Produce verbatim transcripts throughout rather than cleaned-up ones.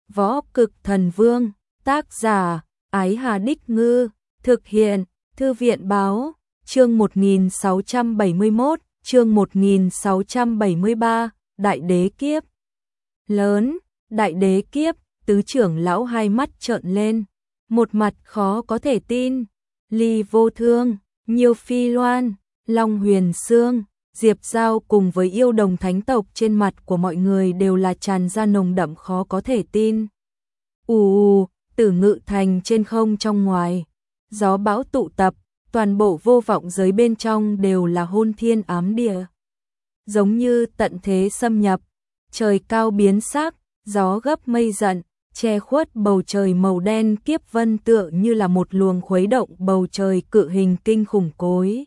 Võ Cực Thần Vương, tác giả, Ái Hà Đích Ngư, thực hiện, Thư viện Báo, chương một nghìn sáu trăm bảy mươi mốt, chương một nghìn sáu trăm bảy mươi ba, Đại Đế Kiếp. Lớn, Đại Đế Kiếp, tứ trưởng lão hai mắt trợn lên, một mặt khó có thể tin. Ly Vô Thương, Nhiêu Phi Loan, Long Huyền Sương, Diệp Giao cùng với yêu đồng thánh tộc, trên mặt của mọi người đều là tràn ra nồng đậm khó có thể tin. Ù ù, Tử Ngự Thành trên không trong ngoài, gió bão tụ tập, toàn bộ vô vọng giới bên trong đều là hôn thiên ám địa. Giống như tận thế xâm nhập, trời cao biến sắc, gió gấp mây giận, che khuất bầu trời màu đen, kiếp vân tựa như là một luồng khuấy động bầu trời cự hình kinh khủng cối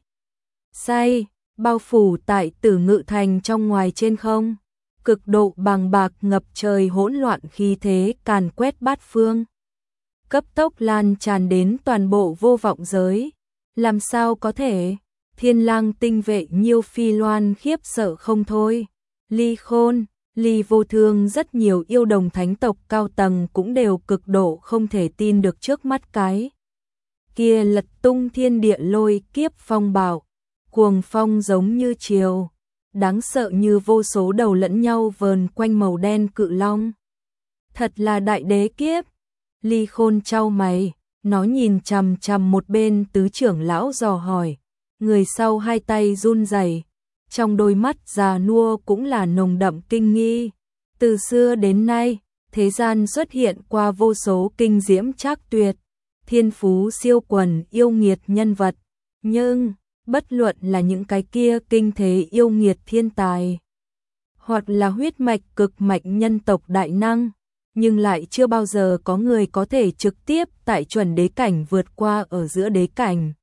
say, bao phủ tại Tử Ngự Thành trong ngoài trên không. Cực độ bàng bạc ngập trời, hỗn loạn khí thế càn quét bát phương, cấp tốc lan tràn đến toàn bộ vô vọng giới. Làm sao có thể? Thiên Lang tinh vệ Nhiêu Phi Loan khiếp sợ không thôi. Ly Khôn, Ly Vô Thương, rất nhiều yêu đồng thánh tộc cao tầng cũng đều cực độ không thể tin được trước mắt cái kia lật tung thiên địa lôi kiếp phong bạo, cuồng phong giống như triều, đáng sợ như vô số đầu lẫn nhau vờn quanh màu đen cự long. Thật là Đại Đế Kiếp. Ly Khôn chau mày, nó nhìn chằm chằm một bên tứ trưởng lão dò hỏi, người sau hai tay run rẩy, trong đôi mắt già nua cũng là nồng đậm kinh nghi. Từ xưa đến nay, thế gian xuất hiện qua vô số kinh diễm trác tuyệt, thiên phú siêu quần yêu nghiệt nhân vật, nhưng bất luận là những cái kia kinh thế yêu nghiệt thiên tài, hoặc là huyết mạch cực mạnh nhân tộc đại năng, nhưng lại chưa bao giờ có người có thể trực tiếp tại chuẩn đế cảnh vượt qua ở giữa đế cảnh,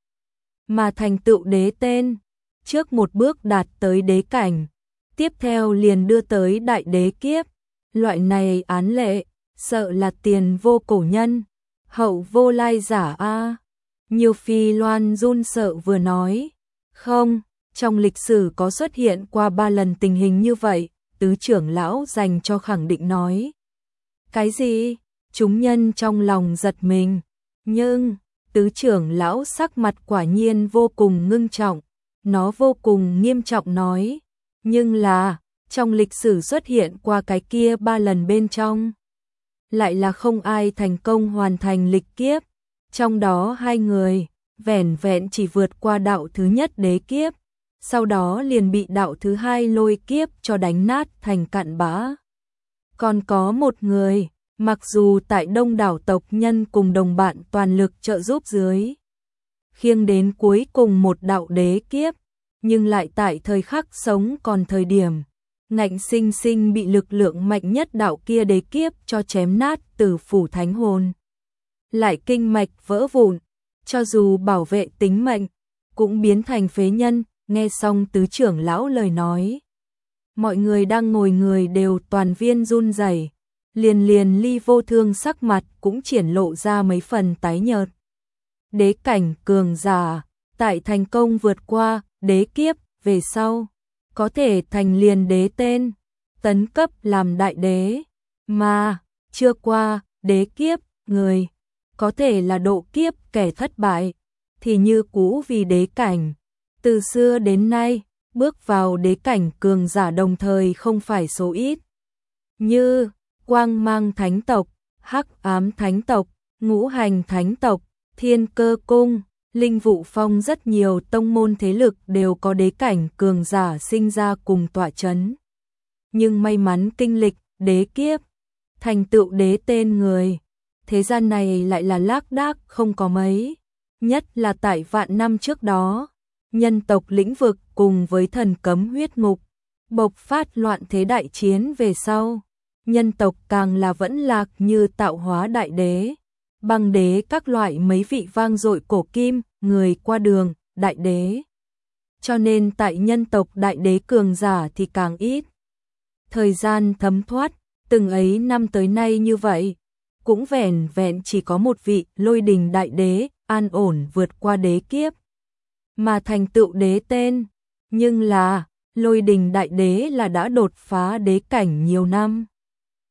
mà thành tựu đế tên, trước một bước đạt tới đế cảnh, tiếp theo liền đưa tới Đại Đế Kiếp. Loại này án lệ, sợ là tiền vô cổ nhân, hậu vô lai giả a. Nhiêu Phi Loan run sợ vừa nói, không, trong lịch sử có xuất hiện qua ba lần tình hình như vậy. Tứ trưởng lão dành cho khẳng định nói. Cái gì? Chúng nhân trong lòng giật mình, nhưng tứ trưởng lão sắc mặt quả nhiên vô cùng ngưng trọng, nó vô cùng nghiêm trọng nói, nhưng là trong lịch sử xuất hiện qua cái kia ba lần bên trong, lại là không ai thành công hoàn thành lịch kiếp, trong đó hai người vẻn vẹn chỉ vượt qua đạo thứ nhất đế kiếp, sau đó liền bị đạo thứ hai lôi kiếp cho đánh nát thành cặn bã. Còn có một người, mặc dù tại đông đảo tộc nhân cùng đồng bạn toàn lực trợ giúp dưới, khiêng đến cuối cùng một đạo đế kiếp, nhưng lại tại thời khắc sống còn thời điểm, ngạnh sinh sinh bị lực lượng mạnh nhất đạo kia đế kiếp cho chém nát Tử Phủ Thánh Hồn. Lại kinh mạch vỡ vụn, cho dù bảo vệ tính mệnh, cũng biến thành phế nhân. Nghe xong tứ trưởng lão lời nói, mọi người đang ngồi người đều toàn viên run rẩy, liền liền Ly Vô Thương sắc mặt cũng triển lộ ra mấy phần tái nhợt. Đế cảnh cường giả, tại thành công vượt qua đế kiếp về sau, có thể thành liền đế tên, tấn cấp làm đại đế, mà chưa qua đế kiếp người, có thể là độ kiếp kẻ thất bại, thì như cũ vì đế cảnh. Từ xưa đến nay, bước vào đế cảnh cường giả đồng thời không phải số ít. Như Quang Mang Thánh tộc, Hắc Ám Thánh tộc, Ngũ Hành Thánh tộc, Thiên Cơ Cung, Linh Vụ Phong, rất nhiều tông môn thế lực đều có đế cảnh cường giả sinh ra cùng tọa chấn. Nhưng may mắn kinh lịch đế kiếp, thành tựu đế tên người, thế gian này lại là lác đác không có mấy, nhất là tại vạn năm trước đó. Nhân tộc lĩnh vực cùng với thần cấm huyết ngục bộc phát loạn thế đại chiến về sau, nhân tộc càng là vẫn lạc như tạo hóa đại đế, băng đế, các loại mấy vị vang dội cổ kim, người qua đường, đại đế. Cho nên tại nhân tộc đại đế cường giả thì càng ít. Thời gian thấm thoát, từng ấy năm tới nay như vậy, cũng vẻn vẹn chỉ có một vị Lôi Đình đại đế an ổn vượt qua đế kiếp, mà thành tựu đế tên, nhưng là Lôi Đình đại đế là đã đột phá đế cảnh nhiều năm.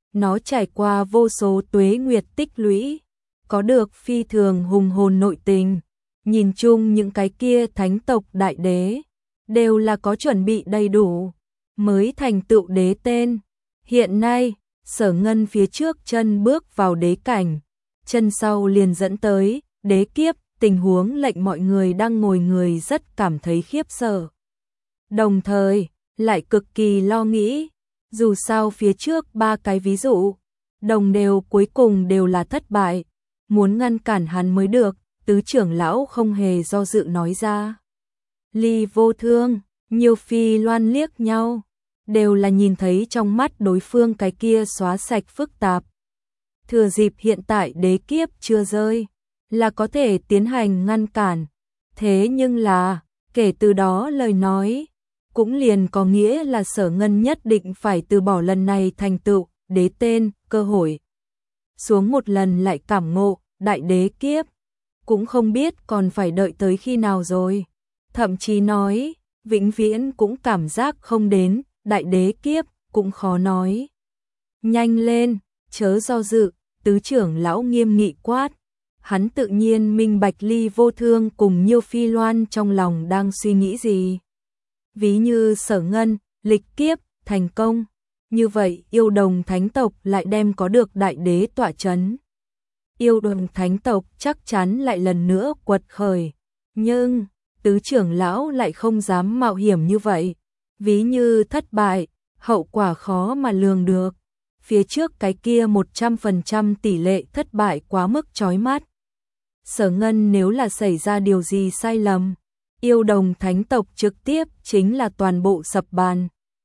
Nó trải qua vô số tuế nguyệt tích lũy, có được phi thường hùng hồn nội tình. Nhìn chung những cái kia thánh tộc đại đế đều là có chuẩn bị đầy đủ mới thành tựu đế tên. Hiện nay, Sở Ngân phía trước chân bước vào đế cảnh, chân sau liền dẫn tới đế kiếp, tình huống lệnh mọi người đang ngồi người rất cảm thấy khiếp sợ. Đồng thời, lại cực kỳ lo nghĩ, dù sao phía trước ba cái ví dụ, đồng đều cuối cùng đều là thất bại, muốn ngăn cản hắn mới được, tứ trưởng lão không hề do dự nói ra. Ly Vô Thương, Nhiêu Phi Loan liếc nhau, đều là nhìn thấy trong mắt đối phương cái kia xóa sạch phức tạp. Thừa dịp hiện tại đế kiếp chưa rơi, là có thể tiến hành ngăn cản. Thế nhưng là, kể từ đó lời nói, cũng liền có nghĩa là Sở Ngân nhất định phải từ bỏ lần này thành tựu đế tên, cơ hội. Xuống một lần lại cảm ngộ, đại đế kiếp, cũng không biết còn phải đợi tới khi nào rồi. Thậm chí nói, vĩnh viễn cũng cảm giác không đến, đại đế kiếp, cũng khó nói. Nhanh lên, chớ do dự, tứ trưởng lão nghiêm nghị quát. Hắn tự nhiên minh bạch Ly Vô Thương cùng Nhiêu Phi Loan trong lòng đang suy nghĩ gì. Ví như Sở Ngân, lịch kiếp, thành công. Như vậy yêu đồng thánh tộc lại đem có được đại đế tọa chấn. Yêu đồng thánh tộc chắc chắn lại lần nữa quật khởi. Nhưng, tứ trưởng lão lại không dám mạo hiểm như vậy. Ví như thất bại, hậu quả khó mà lường được. Phía trước cái kia một trăm phần trăm tỷ lệ thất bại quá mức chói mắt. Sở Ngân nếu là xảy ra điều gì sai lầm, yêu đồng thánh tộc trực tiếp chính là toàn bộ sập bàn.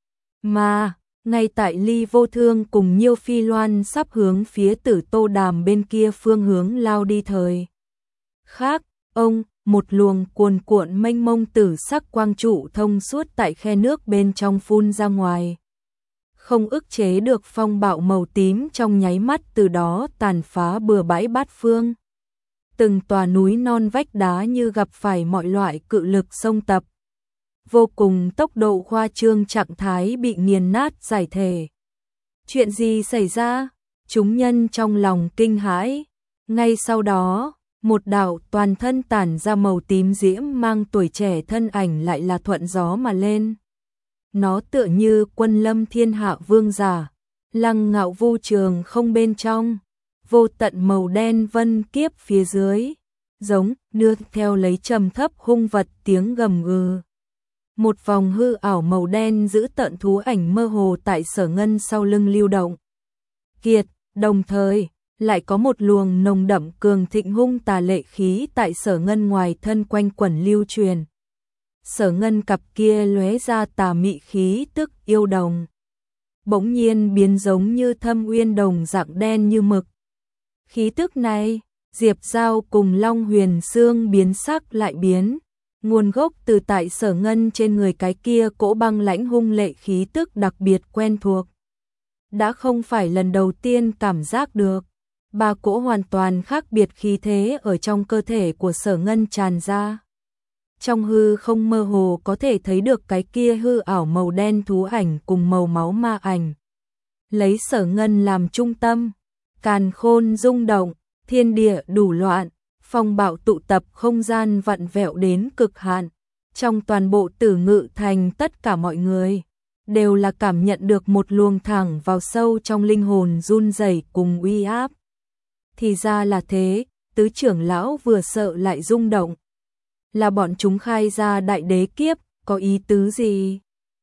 Mà, ngay tại Ly Vô Thương cùng Nhiêu Phi Loan sắp hướng phía Tử Tô Đàm bên kia phương hướng lao đi thời khác, ông, một luồng cuồn cuộn mênh mông tử sắc quang trụ thông suốt tại khe nước bên trong phun ra ngoài. Không ức chế được phong bạo màu tím trong nháy mắt từ đó tàn phá bừa bãi bát phương. Từng tòa núi non vách đá như gặp phải mọi loại cự lực xông tập. Vô cùng tốc độ khoa trương trạng thái bị nghiền nát giải thể. Chuyện gì xảy ra? Chúng nhân trong lòng kinh hãi. Ngay sau đó, một đạo toàn thân tản ra màu tím diễm mang tuổi trẻ thân ảnh lại là thuận gió mà lên. Nó tựa như quân lâm thiên hạ vương giả, lăng ngạo vô trường không bên trong, vô tận màu đen vân kiếp phía dưới, giống nương theo lấy trầm thấp hung vật tiếng gầm gừ. Một vòng hư ảo màu đen giữ tận thú ảnh mơ hồ tại Sở Ngân sau lưng lưu động. Kiệt, đồng thời, lại có một luồng nồng đậm cường thịnh hung tà lệ khí tại Sở Ngân ngoài thân quanh quẩn lưu truyền. Sở Ngân cặp kia lóe ra tà mị khí tức yêu đồng. Bỗng nhiên biến giống như thâm uyên đồng dạng đen như mực. Khí tức này, Diệp Giao cùng Long Huyền Sương biến sắc lại biến. Nguồn gốc từ tại Sở Ngân trên người cái kia cỗ băng lãnh hung lệ khí tức đặc biệt quen thuộc. Đã không phải lần đầu tiên cảm giác được. Ba cỗ hoàn toàn khác biệt khí thế ở trong cơ thể của Sở Ngân tràn ra. Trong hư không mơ hồ có thể thấy được cái kia hư ảo màu đen thú ảnh cùng màu máu ma ảnh. Lấy Sở Ngân làm trung tâm, càn khôn rung động, thiên địa đủ loạn, phong bạo tụ tập không gian vặn vẹo đến cực hạn. Trong toàn bộ Tử Ngự Thành tất cả mọi người đều là cảm nhận được một luồng thẳng vào sâu trong linh hồn run rẩy cùng uy áp. Thì ra là thế, tứ trưởng lão vừa sợ lại rung động. Là bọn chúng khai ra đại đế kiếp, có ý tứ gì?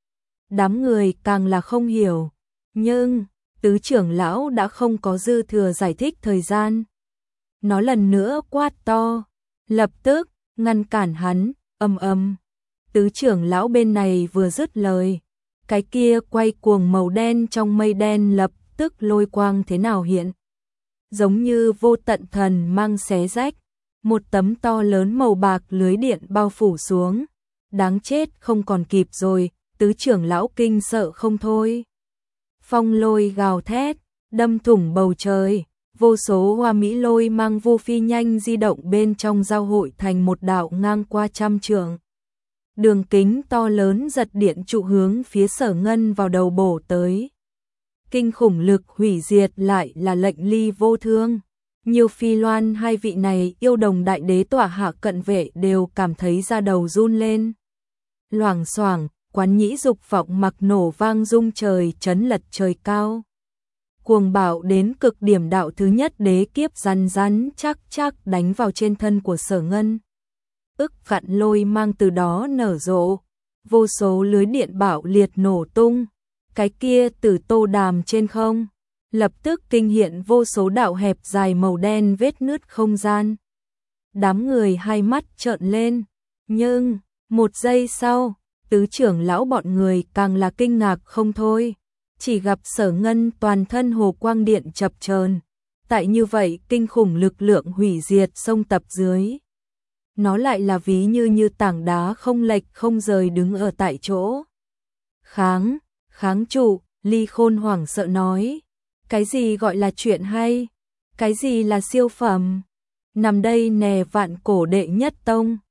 Đám người càng là không hiểu, nhưng tứ trưởng lão đã không có dư thừa giải thích thời gian. Nó lần nữa quát to, lập tức ngăn cản hắn, ầm ầm. Tứ trưởng lão bên này vừa dứt lời, cái kia quay cuồng màu đen trong mây đen lập tức lôi quang thế nào hiện. Giống như vô tận thần mang xé rách, một tấm to lớn màu bạc lưới điện bao phủ xuống. Đáng chết không còn kịp rồi, tứ trưởng lão kinh sợ không thôi. Phong lôi gào thét, đâm thủng bầu trời, vô số hoa mỹ lôi mang vô phi nhanh di động bên trong giao hội thành một đạo ngang qua trăm trượng. Đường kính to lớn giật điện trụ hướng phía Sở Ngân vào đầu bổ tới. kinh khủng lực hủy diệt lại là lệnh ly vô thương. Nhiều Phi Loan hai vị này yêu đồng đại đế tỏa hạ cận vệ đều cảm thấy da đầu run lên. Loảng xoảng, quán nhĩ dục vọng mặc nổ vang rung trời chấn lật trời cao. Cuồng bạo đến cực điểm đạo thứ nhất đế kiếp rắn rắn chắc chắc đánh vào trên thân của Sở Ngân. Ức vạn lôi mang từ đó nở rộ, vô số lưới điện bạo liệt nổ tung. Cái kia từ tô đàm trên không, lập tức kinh hiện vô số đạo hẹp dài màu đen vết nứt không gian. Đám người hai mắt trợn lên, nhưng một giây sau, tứ trưởng lão bọn người càng là kinh ngạc không thôi. Chỉ gặp Sở Ngân toàn thân hồ quang điện chập chờn, tại như vậy kinh khủng lực lượng hủy diệt sông tập dưới. Nó lại là ví như như tảng đá không lệch không rời đứng ở tại chỗ. Kháng, kháng trụ, Ly Khôn hoảng sợ nói. Cái gì gọi là chuyện hay? Cái gì là siêu phẩm? Nằm đây nè vạn cổ đệ nhất tông.